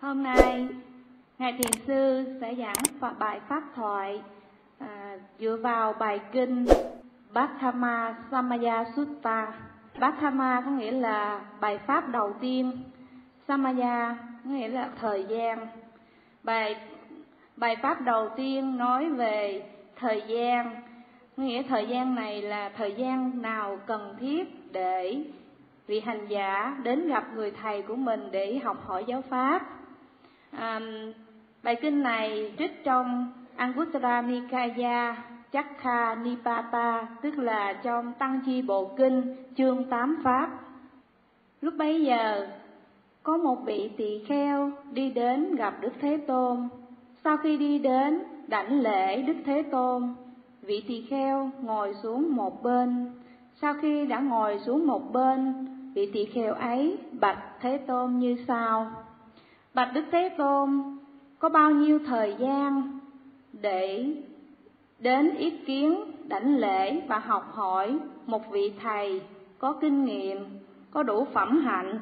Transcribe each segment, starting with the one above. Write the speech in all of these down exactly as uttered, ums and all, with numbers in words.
Hôm nay, Ngài Thiền Sư sẽ giảng bài pháp thoại à, dựa vào bài kinh Bhatthama Samaya Sutta. Bhatthama có nghĩa là bài pháp đầu tiên, Samaya có nghĩa là thời gian. Bài bài pháp đầu tiên nói về thời gian, có nghĩa thời gian này là thời gian nào cần thiết để vị hành giả đến gặp người thầy của mình để học hỏi giáo pháp. À, bài kinh này trích trong Anguttara Nikaya Chakka Nipata, tức là trong Tăng Chi Bộ Kinh chương tám pháp. Lúc bấy giờ, có một vị tỳ kheo đi đến gặp Đức Thế Tôn. Sau khi đi đến đảnh lễ Đức Thế Tôn, vị tỳ kheo ngồi xuống một bên. Sau khi đã ngồi xuống một bên, vị tỳ kheo ấy bạch Thế Tôn như sau: Bạch Đức Thế Tôn, có bao nhiêu thời gian để đến ý kiến, đảnh lễ và học hỏi một vị thầy có kinh nghiệm, có đủ phẩm hạnh?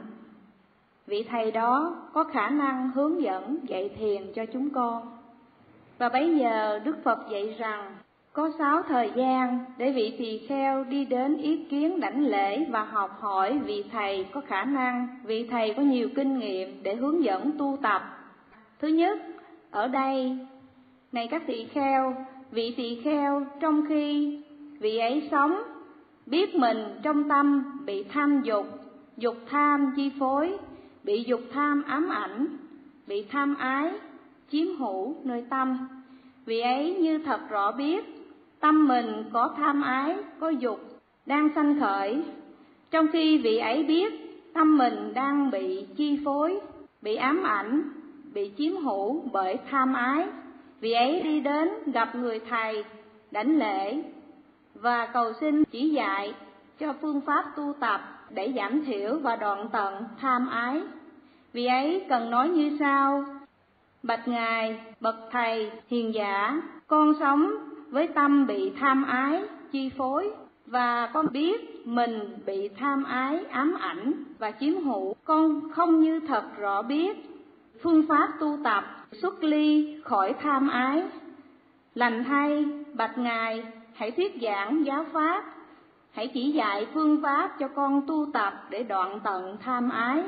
Vị thầy đó có khả năng hướng dẫn dạy thiền cho chúng con. Và bấy giờ Đức Phật dạy rằng có sáu thời gian để vị tỳ kheo đi đến ý kiến, đảnh lễ và học hỏi vị thầy có khả năng, vị thầy có nhiều kinh nghiệm để hướng dẫn tu tập. Thứ nhất, ở đây, này các tỳ kheo, vị tỳ kheo trong khi vị ấy sống, biết mình trong tâm bị tham dục, dục tham chi phối, bị dục tham ám ảnh, bị tham ái chiếm hữu nơi tâm. Vị ấy như thật rõ biết tâm mình có tham ái, có dục đang sanh khởi. Trong khi vị ấy biết tâm mình đang bị chi phối, bị ám ảnh, bị chiếm hữu bởi tham ái, vị ấy đi đến gặp người thầy, đảnh lễ và cầu xin chỉ dạy cho phương pháp tu tập để giảm thiểu và đoạn tận tham ái. Vị ấy cần nói như sau: Bạch Ngài, bậc thầy hiền giả, con sống với tâm bị tham ái chi phối, và con biết mình bị tham ái ám ảnh và chiếm hữu. Con không như thật rõ biết phương pháp tu tập xuất ly khỏi tham ái. Lành thay, bạch Ngài, hãy thuyết giảng giáo pháp, hãy chỉ dạy phương pháp cho con tu tập để đoạn tận tham ái.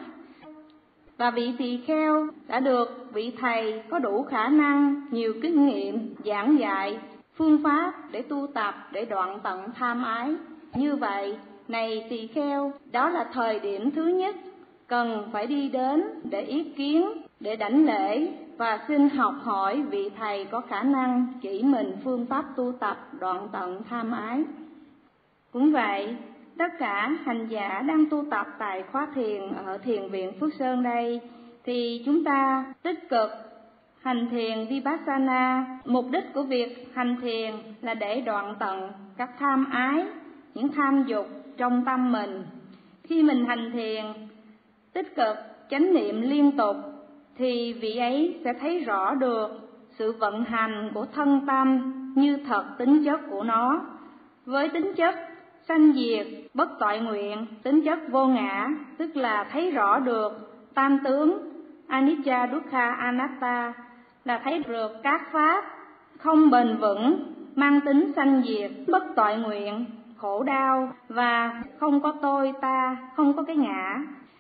Và vị tỳ kheo đã được vị thầy có đủ khả năng, nhiều kinh nghiệm giảng dạy phương pháp để tu tập để đoạn tận tham ái. Như vậy, này tỳ kheo, đó là thời điểm thứ nhất cần phải đi đến để ý kiến, để đảnh lễ và xin học hỏi vị thầy có khả năng chỉ mình phương pháp tu tập đoạn tận tham ái. Cũng vậy, tất cả hành giả đang tu tập tại khóa thiền ở Thiền viện Phước Sơn đây, thì chúng ta tích cực hành thiền Vipassana. Mục đích của việc hành thiền là để đoạn tận các tham ái, những tham dục trong tâm mình. Khi mình hành thiền tích cực chánh niệm liên tục thì vị ấy sẽ thấy rõ được sự vận hành của thân tâm như thật tính chất của nó, với tính chất sanh diệt, bất toại nguyện, tính chất vô ngã, tức là thấy rõ được tam tướng Anicca Dukkha Anatta, là thấy được các pháp không bền vững, mang tính sanh diệt, bất toại nguyện, khổ đau và không có tôi ta, không có cái ngã.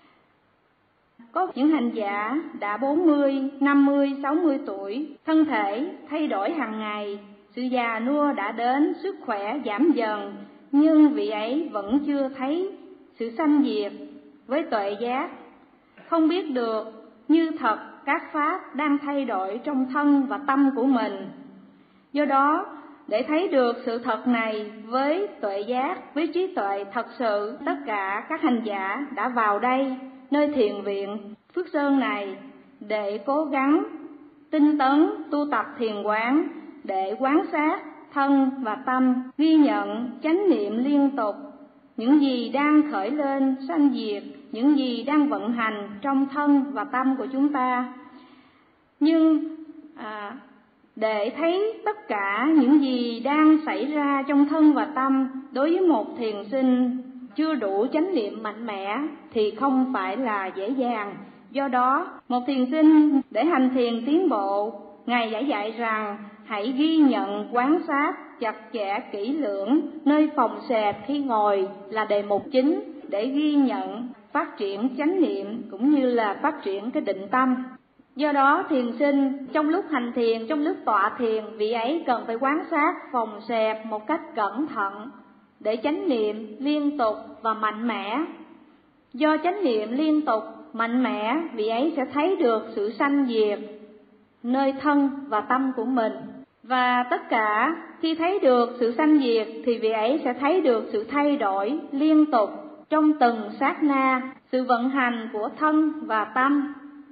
Có những hành giả đã bốn mươi, năm mươi, sáu mươi tuổi, thân thể thay đổi hàng ngày, sự già nua đã đến, sức khỏe giảm dần, nhưng vị ấy vẫn chưa thấy sự sanh diệt với tuệ giác, không biết được như thật các pháp đang thay đổi trong thân và tâm của mình. Do đó, để thấy được sự thật này với tuệ giác, với trí tuệ thật sự, tất cả các hành giả đã vào đây, nơi thiền viện Phước Sơn này, để cố gắng tinh tấn tu tập thiền quán, để quán sát thân và tâm, ghi nhận chánh niệm liên tục những gì đang khởi lên sanh diệt, những gì đang vận hành trong thân và tâm của chúng ta. Nhưng à, để thấy tất cả những gì đang xảy ra trong thân và tâm đối với một thiền sinh chưa đủ chánh niệm mạnh mẽ thì không phải là dễ dàng. Do đó, một thiền sinh để hành thiền tiến bộ, Ngài đã dạy rằng hãy ghi nhận, quan sát chặt chẽ kỹ lưỡng nơi phòng xẹp khi ngồi là đề mục chính để ghi nhận, phát triển chánh niệm cũng như là phát triển cái định tâm. Do đó, thiền sinh trong lúc hành thiền, trong lúc tọa thiền, vị ấy cần phải quan sát phòng xẹp một cách cẩn thận để chánh niệm liên tục và mạnh mẽ. Do chánh niệm liên tục, mạnh mẽ, vị ấy sẽ thấy được sự sanh diệt nơi thân và tâm của mình. Và tất cả khi thấy được sự sanh diệt thì vị ấy sẽ thấy được sự thay đổi liên tục trong từng sát na, sự vận hành của thân và tâm.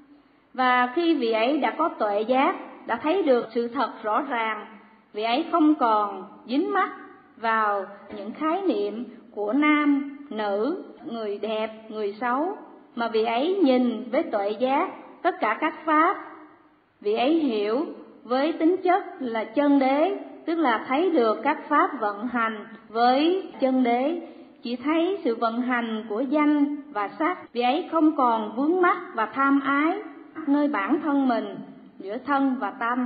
Và khi vị ấy đã có tuệ giác, đã thấy được sự thật rõ ràng, vị ấy không còn dính mắc vào những khái niệm của nam, nữ, người đẹp, người xấu, mà vị ấy nhìn với tuệ giác tất cả các pháp. Vị ấy hiểu với tính chất là chân đế, tức là thấy được các pháp vận hành với chân đế, chỉ thấy sự vận hành của danh và sắc. Vị ấy không còn vướng mắc và tham ái nơi bản thân mình, giữa thân và tâm,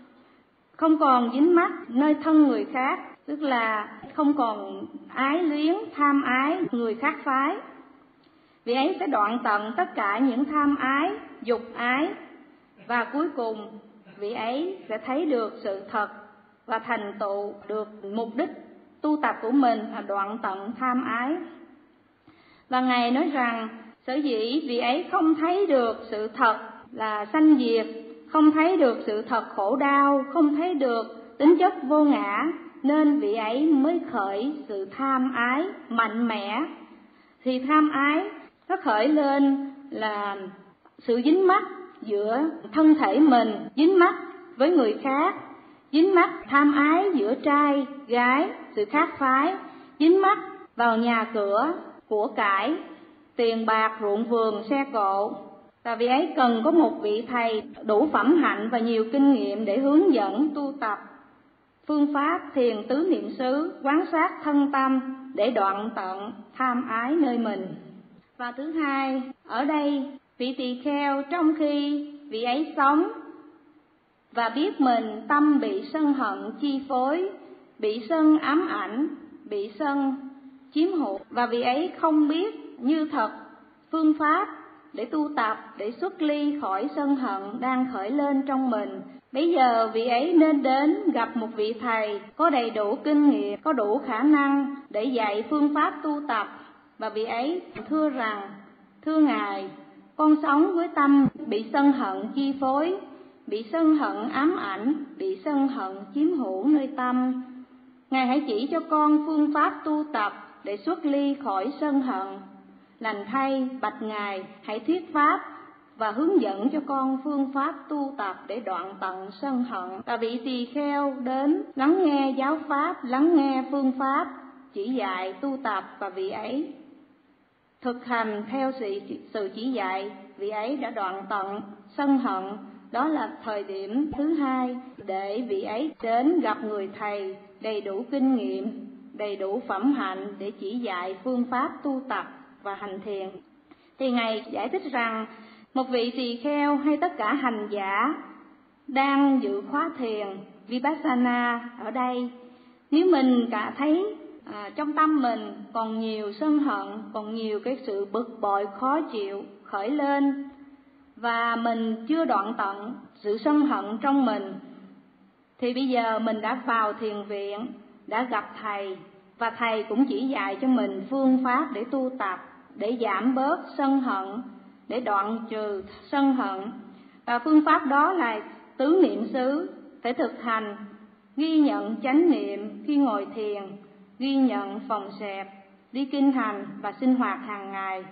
không còn dính mắc nơi thân người khác, tức là không còn ái luyến, tham ái người khác phái. Vị ấy sẽ đoạn tận tất cả những tham ái, dục ái, và cuối cùng vị ấy sẽ thấy được sự thật và thành tựu được mục đích tu tập của mình là đoạn tận tham ái. Và Ngài nói rằng sở dĩ vị ấy không thấy được sự thật là sanh diệt, không thấy được sự thật khổ đau, không thấy được tính chất vô ngã, nên vị ấy mới khởi sự tham ái mạnh mẽ. Thì tham ái nó khởi lên là sự dính mắc giữa thân thể mình, dính mắc với người khác, dính mắc tham ái giữa trai, gái, sự khác phái, dính mắc vào nhà cửa, của cải, tiền bạc, ruộng vườn, xe cộ. Và vị ấy cần có một vị thầy đủ phẩm hạnh và nhiều kinh nghiệm để hướng dẫn tu tập phương pháp thiền tứ niệm xứ, quán sát thân tâm để đoạn tận tham ái nơi mình. Và thứ hai, ở đây vị tỳ kheo trong khi vị ấy sống và biết mình tâm bị sân hận chi phối, bị sân ám ảnh, bị sân chiếm hữu, và vị ấy không biết như thật phương pháp để tu tập, để xuất ly khỏi sân hận đang khởi lên trong mình. Bây giờ vị ấy nên đến gặp một vị thầy có đầy đủ kinh nghiệm, có đủ khả năng để dạy phương pháp tu tập. Và vị ấy thưa rằng, thưa Ngài, con sống với tâm bị sân hận chi phối, bị sân hận ám ảnh, bị sân hận chiếm hữu nơi tâm. Ngài hãy chỉ cho con phương pháp tu tập để xuất ly khỏi sân hận. Lành thay, bạch Ngài, hãy thuyết pháp và hướng dẫn cho con phương pháp tu tập để đoạn tận sân hận. Và vị tỳ kheo đến lắng nghe giáo pháp, lắng nghe phương pháp chỉ dạy tu tập, và vị ấy thực hành theo sự, sự chỉ dạy, vị ấy đã đoạn tận sân hận. Đó là thời điểm thứ hai để vị ấy đến gặp người thầy đầy đủ kinh nghiệm, đầy đủ phẩm hạnh để chỉ dạy phương pháp tu tập và hành thiền. Thì Ngài giải thích rằng một vị tỳ kheo hay tất cả hành giả đang dự khóa thiền Vipassana ở đây, nếu mình cả thấy à, trong tâm mình còn nhiều sân hận, còn nhiều cái sự bực bội khó chịu khởi lên, và mình chưa đoạn tận sự sân hận trong mình, thì bây giờ mình đã vào thiền viện, đã gặp thầy, và thầy cũng chỉ dạy cho mình phương pháp để tu tập, để giảm bớt sân hận, để đoạn trừ sân hận. Và phương pháp đó là tứ niệm xứ, phải thực hành ghi nhận chánh niệm khi ngồi thiền, ghi nhận phòng xẹp, đi kinh hành và sinh hoạt hàng ngày.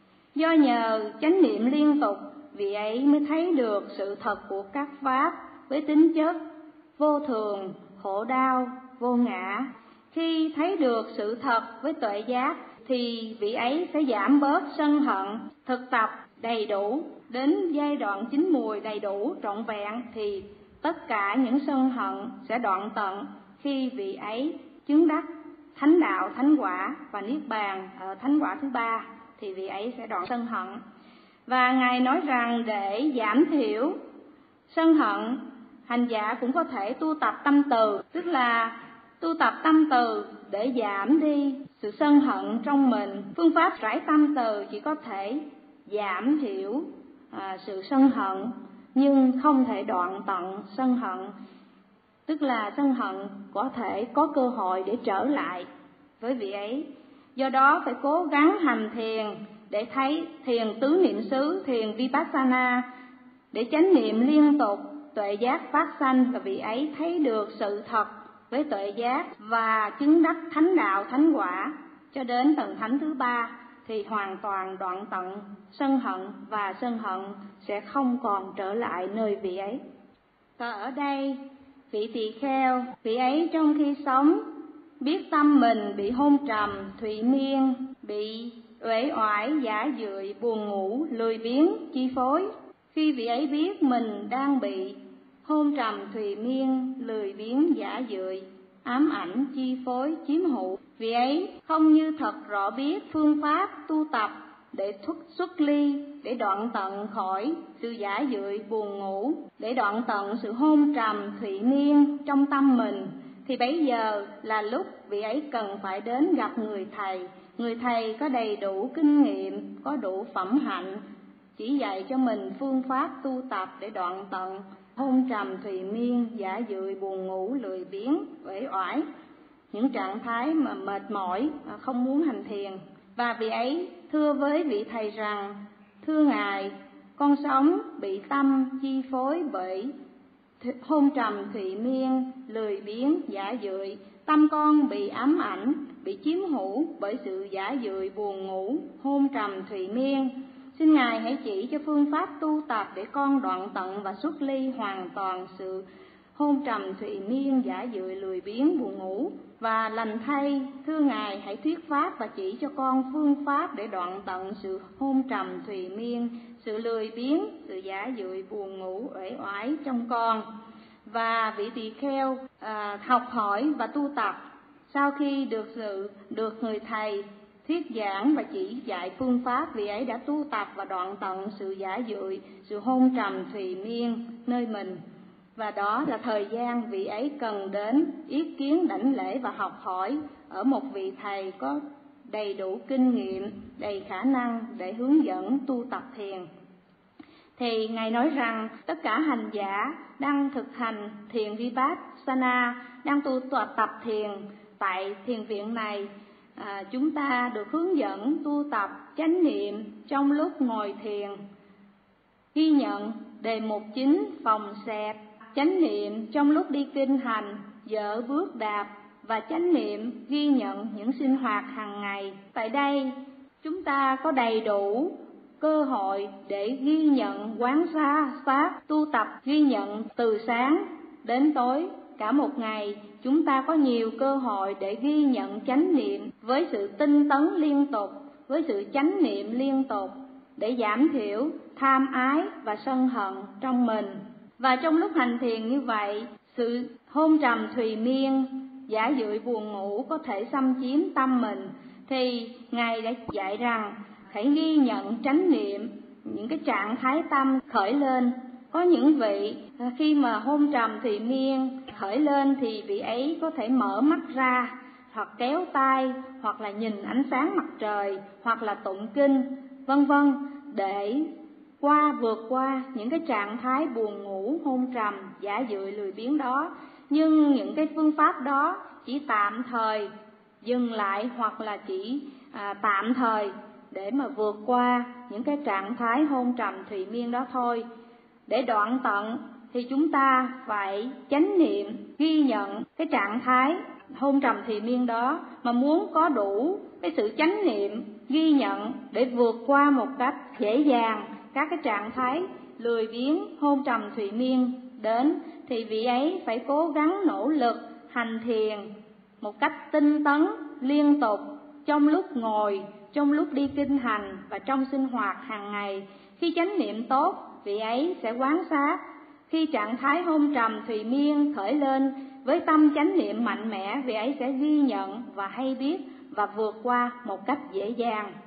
Do nhờ chánh niệm liên tục, vị ấy mới thấy được sự thật của các pháp với tính chất vô thường, khổ đau, vô ngã. Khi thấy được sự thật với tuệ giác thì vị ấy sẽ giảm bớt sân hận. Thực tập đầy đủ đến giai đoạn chín mùi đầy đủ trọn vẹn thì tất cả những sân hận sẽ đoạn tận khi vị ấy chứng đắc thánh đạo, thánh quả và niết bàn ở thánh quả thứ ba, thì vị ấy sẽ đoạn sân hận. Và Ngài nói rằng để giảm thiểu sân hận, hành giả cũng có thể tu tập tâm từ, tức là tu tập tâm từ để giảm đi sự sân hận trong mình. Phương pháp rải tâm từ chỉ có thể giảm thiểu à, sự sân hận, nhưng không thể đoạn tận sân hận. Tức là sân hận có thể có cơ hội để trở lại với vị ấy. Do đó phải cố gắng hành thiền để thấy thiền tứ niệm xứ, thiền Vipassana, để chánh niệm liên tục, tuệ giác phát sanh và vị ấy thấy được sự thật với tuệ giác và chứng đắc thánh đạo thánh quả. Cho đến tầng thánh thứ ba thì hoàn toàn đoạn tận sân hận và sân hận sẽ không còn trở lại nơi vị ấy. Và ở đây vị tỳ kheo, vị ấy trong khi sống biết tâm mình bị hôn trầm, thụy miên, bị uể oải, giả dưỡi, buồn ngủ, lười biếng chi phối. Khi vị ấy biết mình đang bị hôn trầm, thụy miên, lười biếng, giả dưỡi, ám ảnh, chi phối, chiếm hữu, vị ấy không như thật rõ biết phương pháp tu tập để thoát xuất ly, để đoạn tận khỏi sự giả dưỡi, buồn ngủ, để đoạn tận sự hôn trầm, thụy miên trong tâm mình, thì bấy giờ là lúc vị ấy cần phải đến gặp người thầy. Người thầy có đầy đủ kinh nghiệm, có đủ phẩm hạnh, chỉ dạy cho mình phương pháp tu tập để đoạn tận hôn trầm, thụy miên, giả dưỡi, buồn ngủ, lười biếng, uể oải, những trạng thái mà mệt mỏi, không muốn hành thiền. Và vị ấy thưa với vị thầy rằng: thưa Ngài, con sống bị tâm chi phối bởi hôn trầm, thụy miên, lười biếng, giả dưỡi. Tâm con bị ám ảnh, bị chiếm hữu bởi sự giả dưỡi, buồn ngủ, hôn trầm, thụy miên. Xin Ngài hãy chỉ cho phương pháp tu tập để con đoạn tận và xuất ly hoàn toàn sự hôn trầm, thụy miên, giả dưỡi, lười biếng, buồn ngủ. Và lành thay, thưa Ngài hãy thuyết pháp và chỉ cho con phương pháp để đoạn tận sự hôn trầm, thụy miên, sự lười biếng, sự giả dưỡi, buồn ngủ, uể oải trong con. Và vị tỳ kheo à, học hỏi và tu tập. Sau khi được sự được người thầy thuyết giảng và chỉ dạy phương pháp, vị ấy đã tu tập và đoạn tận sự giả dưỡi, sự hôn trầm, thụy miên nơi mình. Và đó là thời gian vị ấy cần đến ý kiến, đảnh lễ và học hỏi ở một vị thầy có đầy đủ kinh nghiệm, đầy khả năng để hướng dẫn tu tập thiền. Thì Ngài nói rằng tất cả hành giả đang thực hành thiền Vipassana, đang tu tập thiền tại thiền viện này, à, chúng ta được hướng dẫn tu tập chánh niệm trong lúc ngồi thiền, ghi nhận đề mục chính phòng xẹp, chánh niệm trong lúc đi kinh hành, dỡ bước đạp, và chánh niệm ghi nhận những sinh hoạt hàng ngày. Tại đây chúng ta có đầy đủ cơ hội để ghi nhận, quán sát, pháp, tu tập, ghi nhận từ sáng đến tối. Cả một ngày chúng ta có nhiều cơ hội để ghi nhận chánh niệm với sự tinh tấn liên tục, với sự chánh niệm liên tục, để giảm thiểu tham ái và sân hận trong mình. Và trong lúc hành thiền như vậy, sự hôn trầm, thùy miên, giả dưỡi, buồn ngủ có thể xâm chiếm tâm mình, thì Ngài đã dạy rằng hãy ghi nhận chánh niệm những cái trạng thái tâm khởi lên. Có những vị khi mà hôn trầm thùy miên khởi lên thì vị ấy có thể mở mắt ra, hoặc kéo tay, hoặc là nhìn ánh sáng mặt trời, hoặc là tụng kinh, vân vân, để qua vượt qua những cái trạng thái buồn ngủ, hôn trầm, giả dưỡi, lười biếng đó. Nhưng những cái phương pháp đó chỉ tạm thời dừng lại, hoặc là chỉ à, tạm thời để mà vượt qua những cái trạng thái hôn trầm thùy miên đó thôi. Để đoạn tận thì chúng ta phải chánh niệm ghi nhận cái trạng thái hôn trầm thùy miên đó, mà muốn có đủ cái sự chánh niệm ghi nhận để vượt qua một cách dễ dàng các cái trạng thái lười biếng, hôn trầm thùy miên đến, thì vị ấy phải cố gắng nỗ lực hành thiền một cách tinh tấn liên tục, trong lúc ngồi, trong lúc đi kinh hành và trong sinh hoạt hàng ngày. Khi chánh niệm tốt, vị ấy sẽ quán sát. Khi trạng thái hôn trầm thùy miên khởi lên, với tâm chánh niệm mạnh mẽ, vị ấy sẽ ghi nhận và hay biết và vượt qua một cách dễ dàng.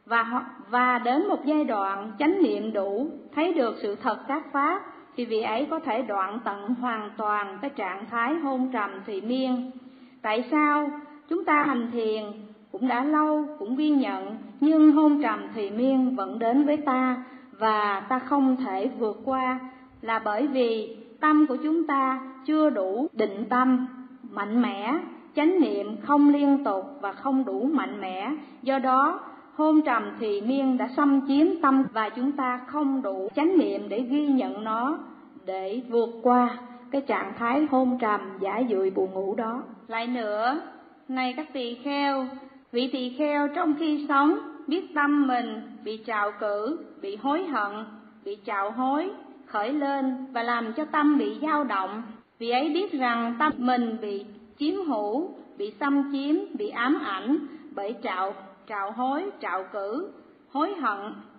và và đến một giai đoạn chánh niệm đủ, thấy được sự thật các pháp, thì vị ấy có thể đoạn tận hoàn toàn cái trạng thái hôn trầm thùy miên. Tại sao chúng ta hành thiền cũng đã lâu, cũng ghi nhận, nhưng hôn trầm thùy miên vẫn đến với ta và ta không thể vượt qua? Là bởi vì tâm của chúng ta chưa đủ định tâm mạnh mẽ, chánh niệm không liên tục và không đủ mạnh mẽ. Do đó hôn trầm thùy miên đã xâm chiếm tâm và chúng ta không đủ chánh niệm để ghi nhận nó, để vượt qua cái trạng thái hôn trầm giả dưỡi buồn ngủ đó. Lại nữa, này các tỳ kheo, vị tỳ kheo trong khi sống biết tâm mình bị trạo cử, bị hối hận, bị trạo hối khởi lên và làm cho tâm bị dao động. Vị ấy biết rằng tâm mình bị chiếm hữu, bị xâm chiếm, bị ám ảnh bởi trạo trạo hối, trạo cử, hối hận.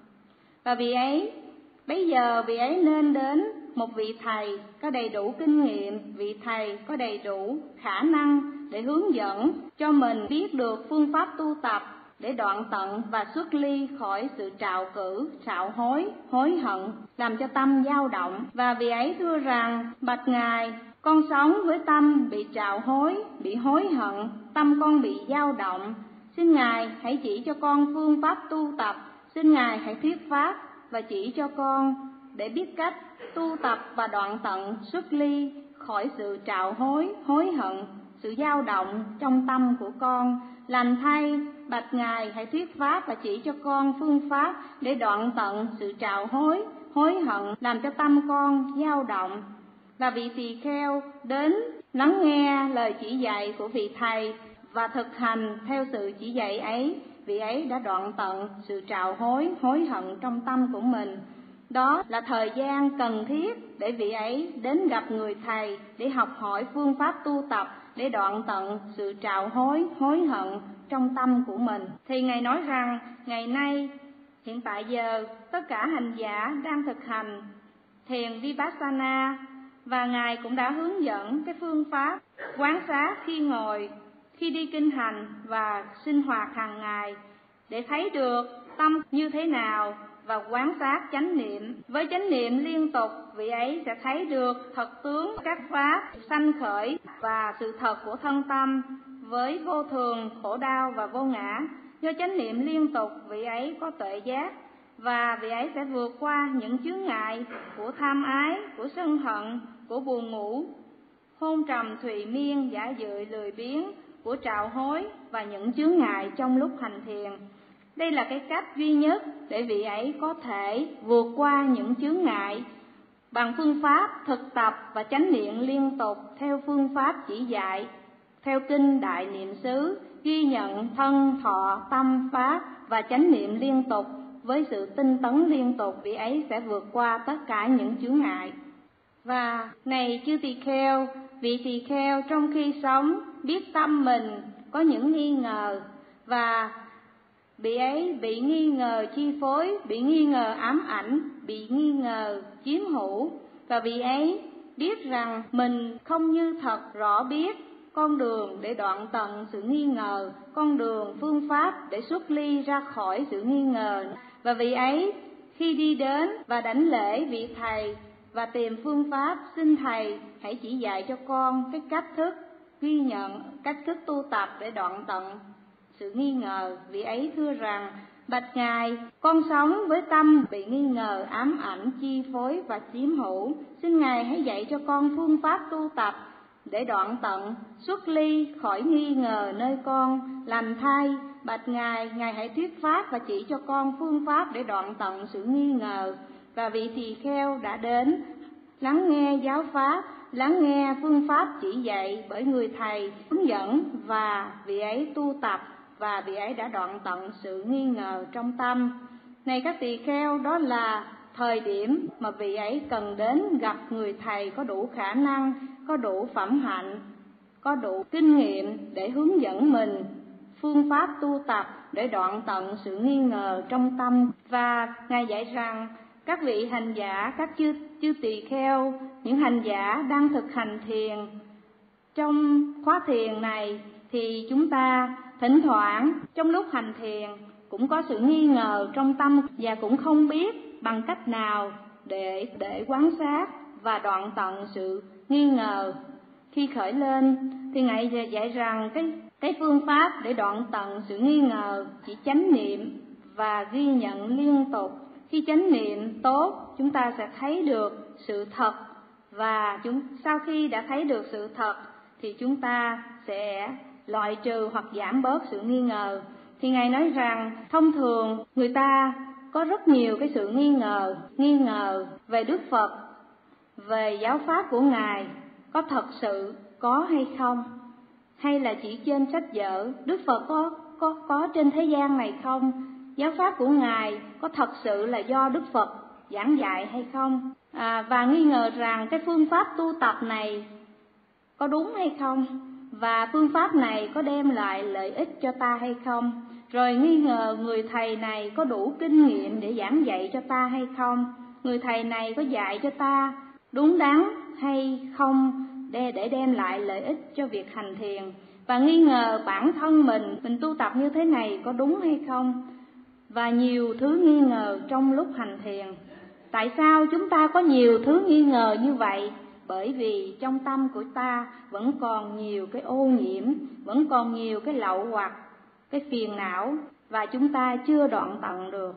Và vị ấy, bây giờ vị ấy nên đến một vị thầy có đầy đủ kinh nghiệm, vị thầy có đầy đủ khả năng để hướng dẫn cho mình biết được phương pháp tu tập để đoạn tận và xuất ly khỏi sự trạo cử, trạo hối, hối hận, làm cho tâm dao động. Và vị ấy thưa rằng, bạch Ngài, con sống với tâm bị trạo hối, bị hối hận, tâm con bị dao động. Xin Ngài hãy chỉ cho con phương pháp tu tập, xin Ngài hãy thuyết pháp và chỉ cho con để biết cách tu tập và đoạn tận xuất ly khỏi sự trạo hối, hối hận, sự dao động trong tâm của con. Lành thay, bạch Ngài hãy thuyết pháp và chỉ cho con phương pháp để đoạn tận sự trạo hối, hối hận, làm cho tâm con dao động. Và vị tỳ kheo đến lắng nghe lời chỉ dạy của vị thầy và thực hành theo sự chỉ dạy ấy, vị ấy đã đoạn tận sự trạo hối, hối hận trong tâm của mình. Đó là thời gian cần thiết để vị ấy đến gặp người thầy để học hỏi phương pháp tu tập để đoạn tận sự trạo hối, hối hận trong tâm của mình. Thì Ngài nói rằng, ngày nay, hiện tại giờ, tất cả hành giả đang thực hành thiền Vipassana, và Ngài cũng đã hướng dẫn cái phương pháp quán sát khi ngồi, khi đi kinh hành và sinh hoạt hàng ngày, để thấy được tâm như thế nào và quán sát chánh niệm. Với chánh niệm liên tục, vị ấy sẽ thấy được thật tướng các pháp sanh khởi và sự thật của thân tâm với vô thường, khổ đau và vô ngã. Do chánh niệm liên tục, vị ấy có tuệ giác và vị ấy sẽ vượt qua những chướng ngại của tham ái, của sân hận, của buồn ngủ, hôn trầm thùy miên, giả dưỡi lười biếng, của trạo hối và những chướng ngại trong lúc hành thiền. Đây là cái cách duy nhất để vị ấy có thể vượt qua những chướng ngại bằng phương pháp thực tập và chánh niệm liên tục theo phương pháp chỉ dạy theo kinh Đại Niệm xứ, ghi nhận thân, thọ, tâm, pháp và chánh niệm liên tục. Với sự tinh tấn liên tục, vị ấy sẽ vượt qua tất cả những chướng ngại. Và này chư tỳ kheo, vị tỳ kheo trong khi sống biết tâm mình có những nghi ngờ và vị ấy bị nghi ngờ chi phối, bị nghi ngờ ám ảnh, bị nghi ngờ chiếm hữu, và vị ấy biết rằng mình không như thật rõ biết con đường để đoạn tận sự nghi ngờ, con đường phương pháp để xuất ly ra khỏi sự nghi ngờ. Và vị ấy khi đi đến và đảnh lễ vị thầy và tìm phương pháp, xin thầy hãy chỉ dạy cho con cái cách thức ghi nhận, cách thức tu tập để đoạn tận sự nghi ngờ. Vị ấy thưa rằng, bạch Ngài, con sống với tâm bị nghi ngờ, ám ảnh, chi phối và chiếm hữu. Xin Ngài hãy dạy cho con phương pháp tu tập để đoạn tận, xuất ly khỏi nghi ngờ nơi con. Lành thay, bạch Ngài, Ngài hãy thuyết pháp và chỉ cho con phương pháp để đoạn tận sự nghi ngờ. Và vị tỳ kheo đã đến, lắng nghe giáo pháp, lắng nghe phương pháp chỉ dạy bởi người thầy hướng dẫn, và vị ấy tu tập và vị ấy đã đoạn tận sự nghi ngờ trong tâm. Này các tỳ kheo, đó là thời điểm mà vị ấy cần đến gặp người thầy có đủ khả năng, có đủ phẩm hạnh, có đủ kinh nghiệm để hướng dẫn mình phương pháp tu tập để đoạn tận sự nghi ngờ trong tâm. Và Ngài dạy rằng các vị hành giả, các chư, chư tỳ kheo, những hành giả đang thực hành thiền, trong khóa thiền này thì chúng ta thỉnh thoảng trong lúc hành thiền cũng có sự nghi ngờ trong tâm và cũng không biết bằng cách nào để để quan sát và đoạn tận sự nghi ngờ khi khởi lên. Thì Ngài dạy rằng cái cái phương pháp để đoạn tận sự nghi ngờ chỉ chánh niệm và ghi nhận liên tục. Khi chánh niệm tốt, chúng ta sẽ thấy được sự thật, và chúng sau khi đã thấy được sự thật thì chúng ta sẽ loại trừ hoặc giảm bớt sự nghi ngờ. Thì Ngài nói rằng thông thường người ta có rất nhiều cái sự nghi ngờ, nghi ngờ về Đức Phật, về giáo pháp của Ngài có thật sự có hay không, hay là chỉ trên sách vở. Đức Phật có có có trên thế gian này không? Giáo pháp của Ngài có thật sự là do Đức Phật giảng dạy hay không? À, và nghi ngờ rằng cái phương pháp tu tập này có đúng hay không, và phương pháp này có đem lại lợi ích cho ta hay không. Rồi nghi ngờ người thầy này có đủ kinh nghiệm để giảng dạy cho ta hay không, người thầy này có dạy cho ta đúng đắn hay không để, để đem lại lợi ích cho việc hành thiền. Và nghi ngờ bản thân mình, mình tu tập như thế này có đúng hay không, và nhiều thứ nghi ngờ trong lúc hành thiền. Tại sao chúng ta có nhiều thứ nghi ngờ như vậy? Bởi vì trong tâm của ta vẫn còn nhiều cái ô nhiễm, vẫn còn nhiều cái lậu hoặc, cái phiền não, và chúng ta chưa đoạn tận được.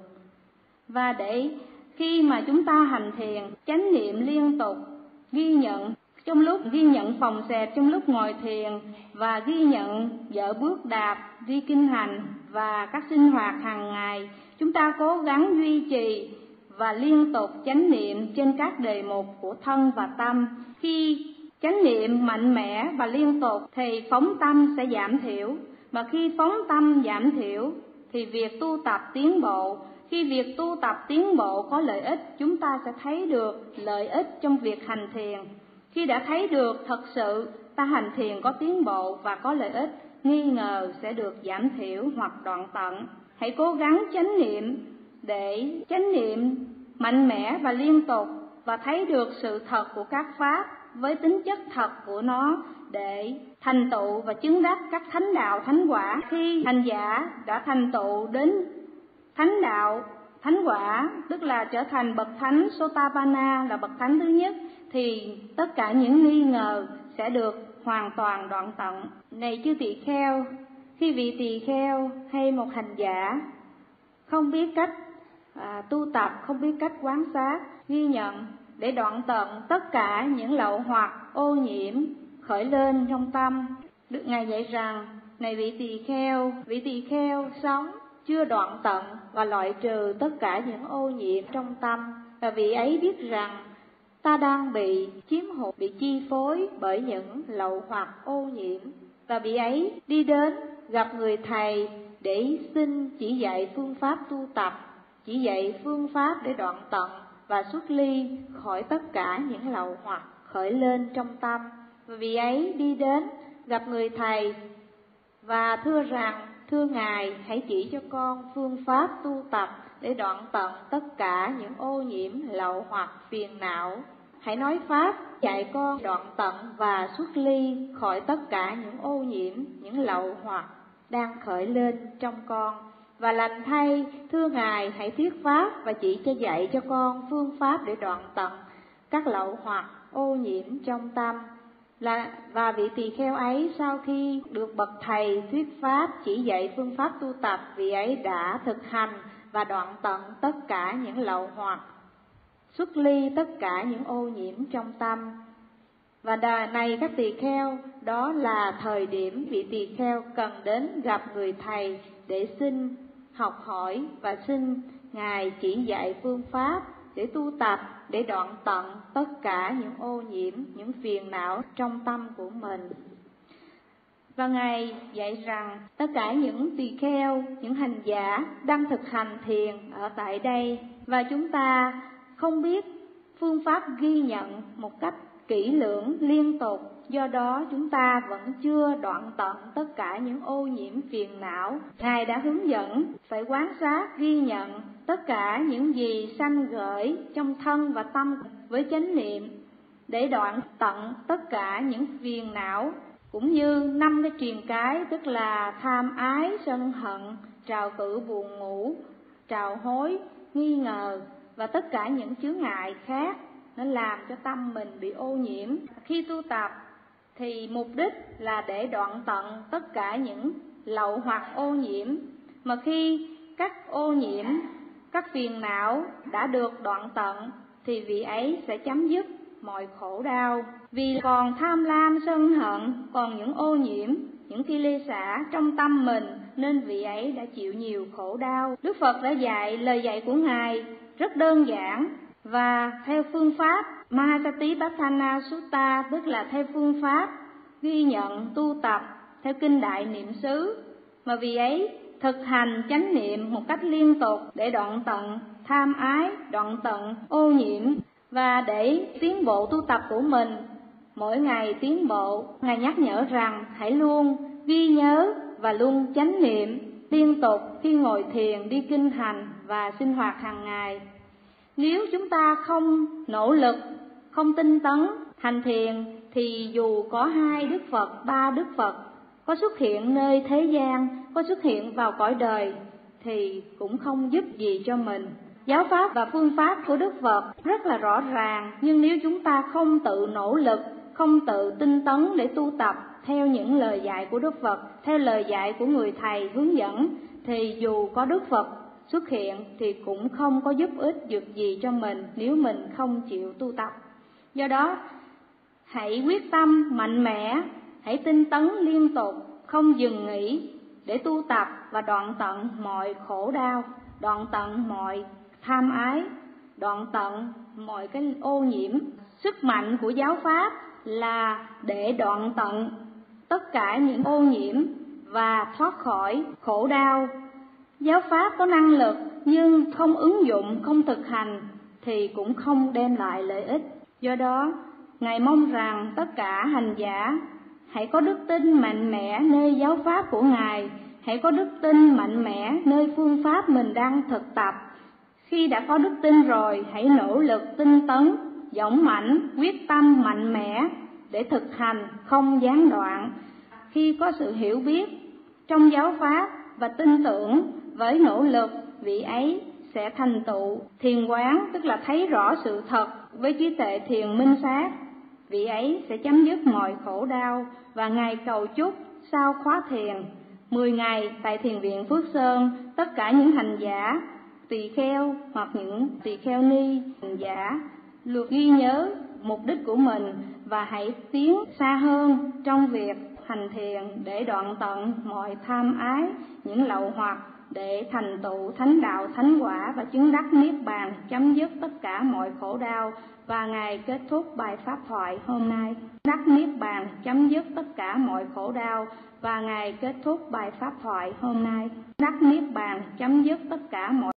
Và để khi mà chúng ta hành thiền, chánh niệm liên tục, ghi nhận trong lúc ghi nhận phòng xẹp trong lúc ngồi thiền, và ghi nhận dở bước đạp, đi kinh hành và các sinh hoạt hàng ngày, chúng ta cố gắng duy trì và liên tục chánh niệm trên các đề mục của thân và tâm. Khi chánh niệm mạnh mẽ và liên tục thì phóng tâm sẽ giảm thiểu, mà khi phóng tâm giảm thiểu thì việc tu tập tiến bộ. Khi việc tu tập tiến bộ có lợi ích, chúng ta sẽ thấy được lợi ích trong việc hành thiền. Khi đã thấy được thật sự ta hành thiền có tiến bộ và có lợi ích, nghi ngờ sẽ được giảm thiểu hoặc đoạn tận. Hãy cố gắng chánh niệm để chánh niệm mạnh mẽ và liên tục, và thấy được sự thật của các pháp với tính chất thật của nó, để thành tựu và chứng đắc các thánh đạo thánh quả. Khi hành giả đã thành tựu đến thánh đạo thánh quả, tức là trở thành bậc thánh Sotapanna, là bậc thánh thứ nhất, thì tất cả những nghi ngờ sẽ được hoàn toàn đoạn tận. Này chư tỳ kheo, khi vị tỳ kheo hay một hành giả không biết cách à, tu tập, không biết cách quán sát, ghi nhận để đoạn tận tất cả những lậu hoặc ô nhiễm khởi lên trong tâm, được Ngài dạy rằng: này vị tỳ kheo, vị tỳ kheo sống chưa đoạn tận và loại trừ tất cả những ô nhiễm trong tâm, và vị ấy biết rằng ta đang bị chiếm hữu, bị chi phối bởi những lậu hoặc ô nhiễm. Và vị ấy đi đến gặp người thầy để xin chỉ dạy phương pháp tu tập, chỉ dạy phương pháp để đoạn tận và xuất ly khỏi tất cả những lậu hoặc khởi lên trong tâm. Và vị ấy đi đến gặp người thầy và thưa rằng: thưa Ngài, hãy chỉ cho con phương pháp tu tập để đoạn tận tất cả những ô nhiễm lậu hoặc phiền não. Hãy nói pháp dạy con đoạn tận và xuất ly khỏi tất cả những ô nhiễm, những lậu hoặc đang khởi lên trong con. Và lành thay, thưa Ngài, hãy thuyết pháp và chỉ cho dạy cho con phương pháp để đoạn tận các lậu hoặc ô nhiễm trong tâm. Là, và vị tỳ kheo ấy sau khi được bậc thầy thuyết pháp chỉ dạy phương pháp tu tập, vị ấy đã thực hành và đoạn tận tất cả những lậu hoặc, xuất ly tất cả những ô nhiễm trong tâm. Và đà này các tỳ kheo, đó là thời điểm vị tỳ kheo cần đến gặp người thầy để xin học hỏi và xin Ngài chỉ dạy phương pháp để tu tập, để đoạn tận tất cả những ô nhiễm, những phiền não trong tâm của mình. Và Ngài dạy rằng tất cả những tỳ kheo, những hành giả đang thực hành thiền ở tại đây, và chúng ta không biết phương pháp ghi nhận một cách kỹ lưỡng liên tục, do đó chúng ta vẫn chưa đoạn tận tất cả những ô nhiễm phiền não. Ngài đã hướng dẫn phải quan sát ghi nhận tất cả những gì sanh gởi trong thân và tâm với chánh niệm để đoạn tận tất cả những phiền não, cũng như năm cái triền cái, tức là tham ái, sân hận, trào cự buồn ngủ, trào hối, nghi ngờ và tất cả những chướng ngại khác nó làm cho tâm mình bị ô nhiễm. Khi tu tập thì mục đích là để đoạn tận tất cả những lậu hoặc ô nhiễm, mà khi các ô nhiễm, các phiền não đã được đoạn tận thì vị ấy sẽ chấm dứt mọi khổ đau. Vì còn tham lam sân hận, còn những ô nhiễm, những ki lê xả trong tâm mình nên vị ấy đã chịu nhiều khổ đau. Đức Phật đã dạy, lời dạy của Ngài rất đơn giản và theo phương pháp Mahasatipatthana Sutta, tức là theo phương pháp ghi nhận tu tập theo kinh Đại Niệm xứ, mà vị ấy thực hành chánh niệm một cách liên tục để đoạn tận tham ái, đoạn tận ô nhiễm. Và để tiến bộ tu tập của mình mỗi ngày tiến bộ, Ngài nhắc nhở rằng hãy luôn ghi nhớ và luôn chánh niệm liên tục khi ngồi thiền, đi kinh hành và sinh hoạt hàng ngày. Nếu chúng ta không nỗ lực, không tinh tấn hành thiền thì dù có hai Đức Phật, ba Đức Phật có xuất hiện nơi thế gian, có xuất hiện vào cõi đời thì cũng không giúp gì cho mình. Giáo pháp và phương pháp của Đức Phật rất là rõ ràng, nhưng nếu chúng ta không tự nỗ lực, không tự tinh tấn để tu tập theo những lời dạy của Đức Phật, theo lời dạy của người thầy hướng dẫn, thì dù có Đức Phật xuất hiện thì cũng không có giúp ích được gì cho mình nếu mình không chịu tu tập. Do đó, hãy quyết tâm mạnh mẽ, hãy tinh tấn liên tục, không dừng nghỉ để tu tập và đoạn tận mọi khổ đau, đoạn tận mọi tham ái, đoạn tận mọi cái ô nhiễm. Sức mạnh của giáo pháp là để đoạn tận tất cả những ô nhiễm và thoát khỏi khổ đau. Giáo pháp có năng lực nhưng không ứng dụng, không thực hành thì cũng không đem lại lợi ích. Do đó, Ngài mong rằng tất cả hành giả hãy có đức tin mạnh mẽ nơi giáo pháp của Ngài, hãy có đức tin mạnh mẽ nơi phương pháp mình đang thực tập. Khi đã có đức tin rồi, hãy nỗ lực tinh tấn, dũng mãnh, quyết tâm mạnh mẽ để thực hành không gián đoạn. Khi có sự hiểu biết trong giáo pháp và tin tưởng với nỗ lực, vị ấy sẽ thành tựu thiền quán, tức là thấy rõ sự thật với trí tuệ thiền minh sát. Vị ấy sẽ chấm dứt mọi khổ đau. Và Ngài cầu chúc sau khóa thiền mười ngày tại Thiền viện Phước Sơn, tất cả những hành giả tỳ kheo hoặc những tỳ kheo ni hành giả lược ghi nhớ mục đích của mình và hãy tiến xa hơn trong việc hành thiền để đoạn tận mọi tham ái, những lậu hoặc, để thành tựu thánh đạo thánh quả và chứng đắc niết bàn, chấm dứt tất cả mọi khổ đau. Và Ngài kết thúc bài pháp thoại hôm nay. Đắc niết bàn, chấm dứt tất cả mọi khổ đau. Và Ngài kết thúc bài pháp thoại hôm nay. Đắc niết bàn, chấm dứt tất cả mọi